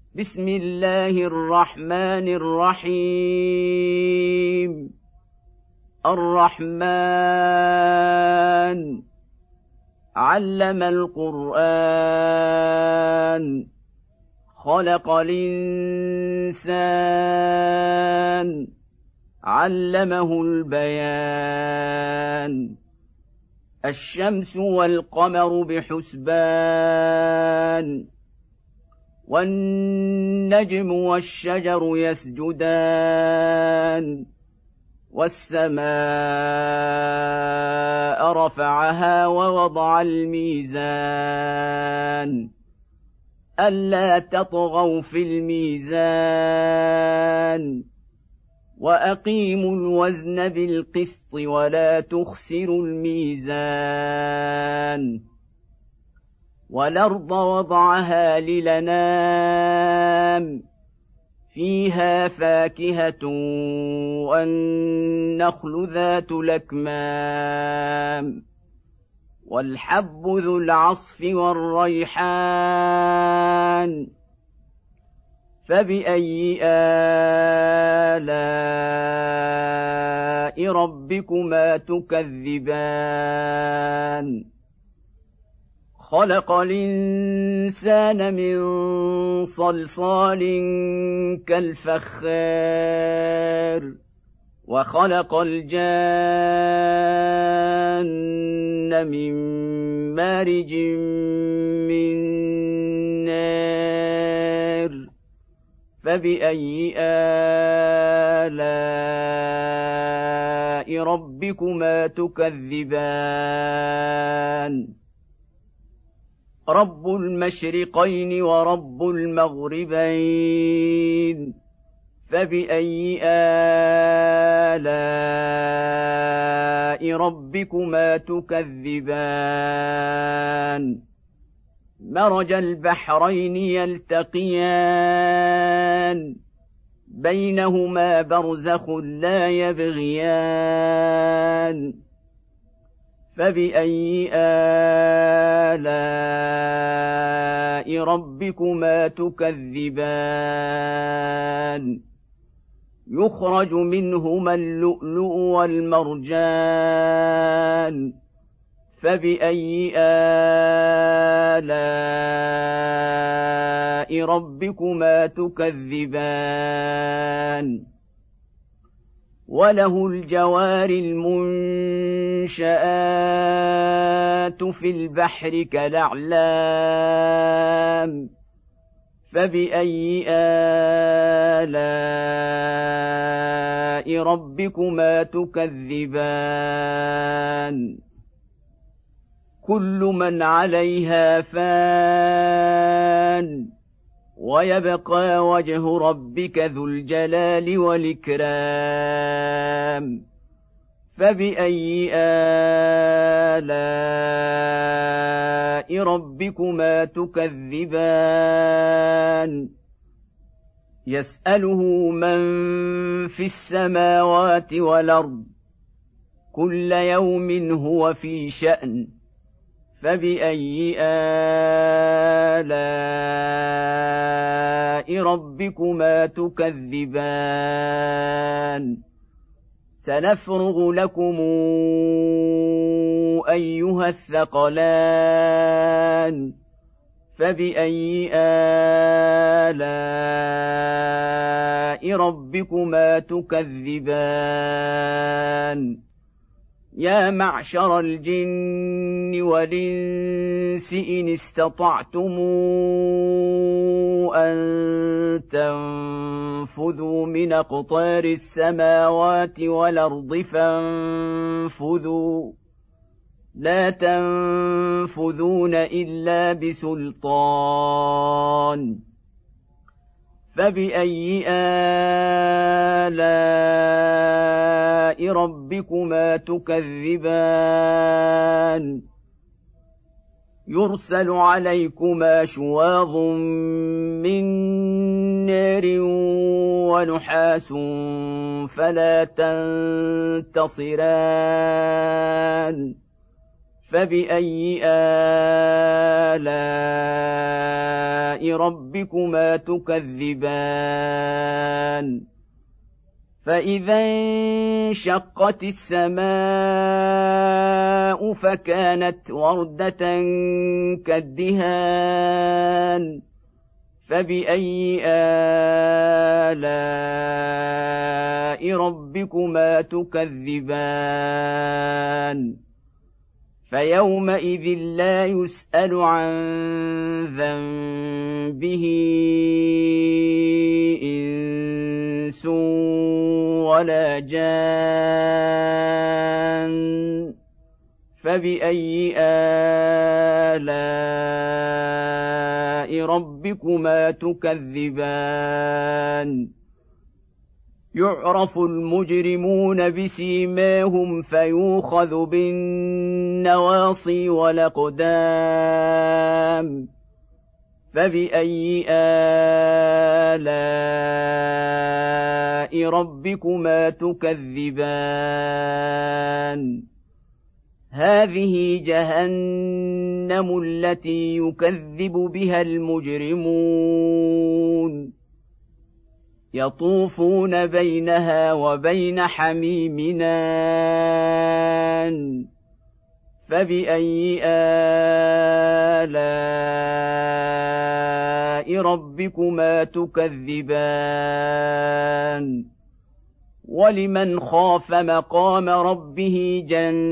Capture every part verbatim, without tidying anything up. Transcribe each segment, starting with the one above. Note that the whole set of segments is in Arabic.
بسم الله الرحمن الرحيم الرحمن علم القرآن خلق الإنسان علمه البيان الشمس والقمر بحسبان والنجم والشجر يسجدان والسماء رفعها ووضع الميزان ألا تطغوا في الميزان وأقيموا الوزن بالقسط ولا تخسروا الميزان والأرض وضعها للأنام فيها فاكهة والنخل ذات الأكمام والحب ذو العصف والريحان فبأي آلاء ربكما تكذبان خلق الإنسان من صلصال كالفخار وخلق الجان من مارج من نار فبأي آلاء ربكما تكذبان رب المشرقين ورب المغربين فبأي آلاء ربكما تكذبان مرج البحرين يلتقيان بينهما برزخ لا يبغيان فبأي آلاء ربكما تكذبان يخرج منهما اللؤلؤ والمرجان فبأي آلاء ربكما تكذبان وله الجوار المنشآت في البحر كالأعلام فبأي آلاء ربكما تكذبان كل من عليها فان ويبقى وجه ربك ذو الجلال والإكرام فبأي آلاء ربكما تكذبان يسأله من في السماوات والأرض كل يوم هو في شأن فبأي آلاء ربكما تكذبان سنفرغ لكم أيها الثقلان فبأي آلاء ربكما تكذبان يا معشر الجن والإنس إن استطعتم أن تنفذوا من أقطار السماوات والأرض فانفذوا لا تنفذون إلا بسلطان فبأي آلاء ربكما تكذبان يرسل عليكما شواظ من نار ونحاس فلا تنتصران فبأي آلاء ربكما ربكما تكذبان فإذا انشقت السماء فكانت وردة كالدهان فبأي آلاء ربكما تكذبان فيومئذ لا يسأل عن ذنبه إنس ولا جان فبأي آلاء ربكما تكذبان يعرف المجرمون بسيماهم فيوخذ بالنواصي والأقدام فبأي آلاء ربكما تكذبان هذه جهنم التي يكذب بها المجرمون يطوفون بينها وبين حميم آن فبأي آلاء ربكما تكذبان ولمن خاف مقام ربه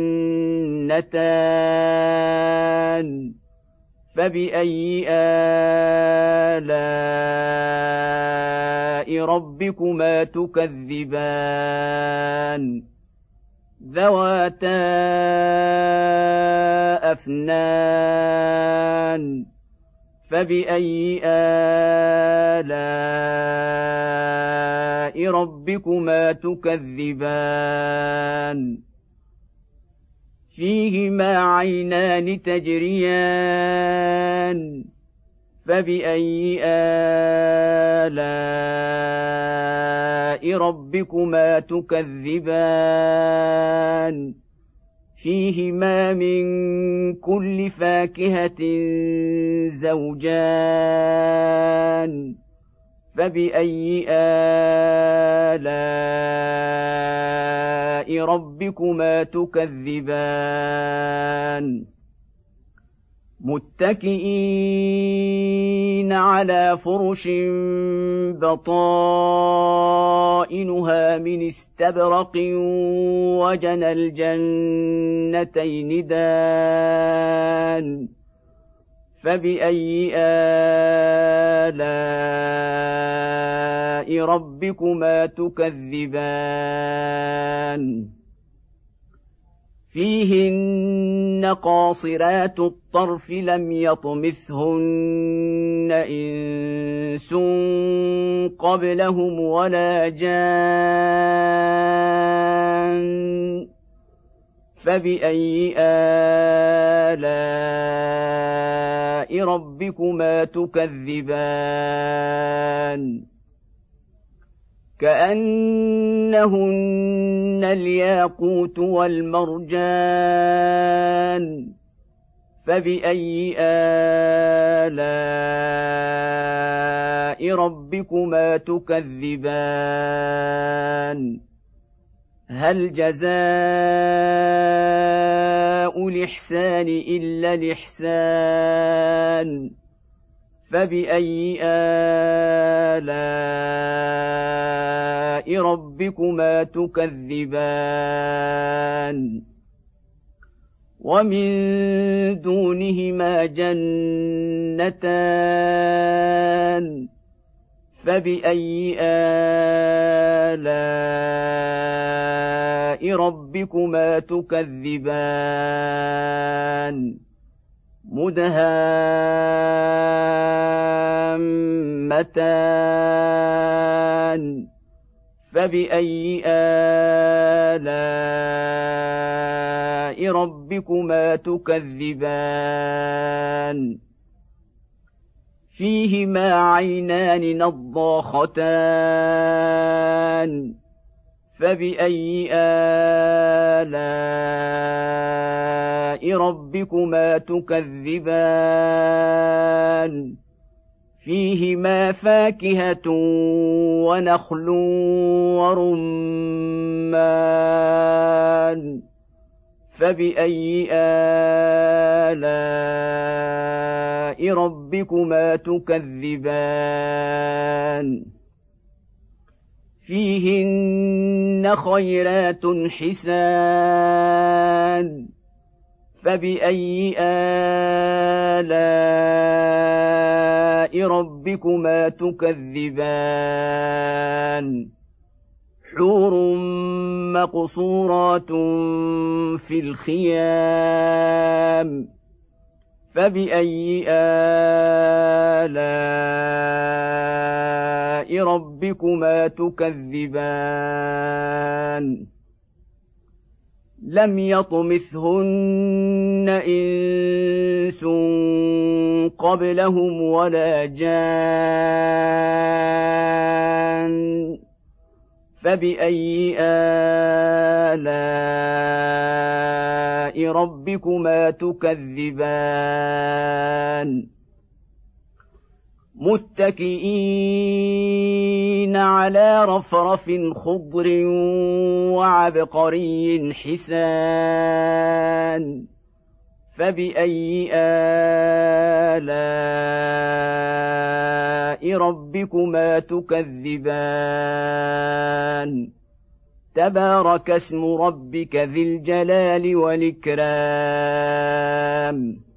جنتان فبأي آلاء ربكما تكذبان ذواتا أفنان فبأي آلاء ربكما تكذبان فيهما عينان تجريان فبأي آلاء ربكما تكذبان فيهما من كل فاكهة زوجان فبأي آلاء ربكما تكذبان متكئين على فرش بطائنها من استبرق وجنى الجنتين دان فبأي آلاء ربكما تكذبان فيهن قاصرات الطرف لم يطمثهن إنس قبلهم ولا جان فبأي آلاء ربكما تكذبان كأنهن الياقوت والمرجان فبأي آلاء ربكما تكذبان هل جزاء الإحسان إلا الإحسان فبأي آلاء ربكما تكذبان ومن دونهما جنتان فبأي آلاء ربكما تكذبان مدهامتان فبأي آلاء ربكما تكذبان فيهما عينان نضاختان فبأي آلاء ربكما تكذبان فيهما فاكهة ونخل ورمان فبأي آلاء ربكما تكذبان فيهن خيرات حسان فبأي آلاء ربكما تكذبان حور مقصورات في الخيام فبأي آلاء ربكما تكذبان لم يطمثهن إنس قبلهم ولا جان فبأي آلاء ربكما تكذبان متكئين على رفرف خضر وعبقري حسان فبأي آلاء ربكما تكذبان تبارك اسم ربك ذي الجلال والإكرام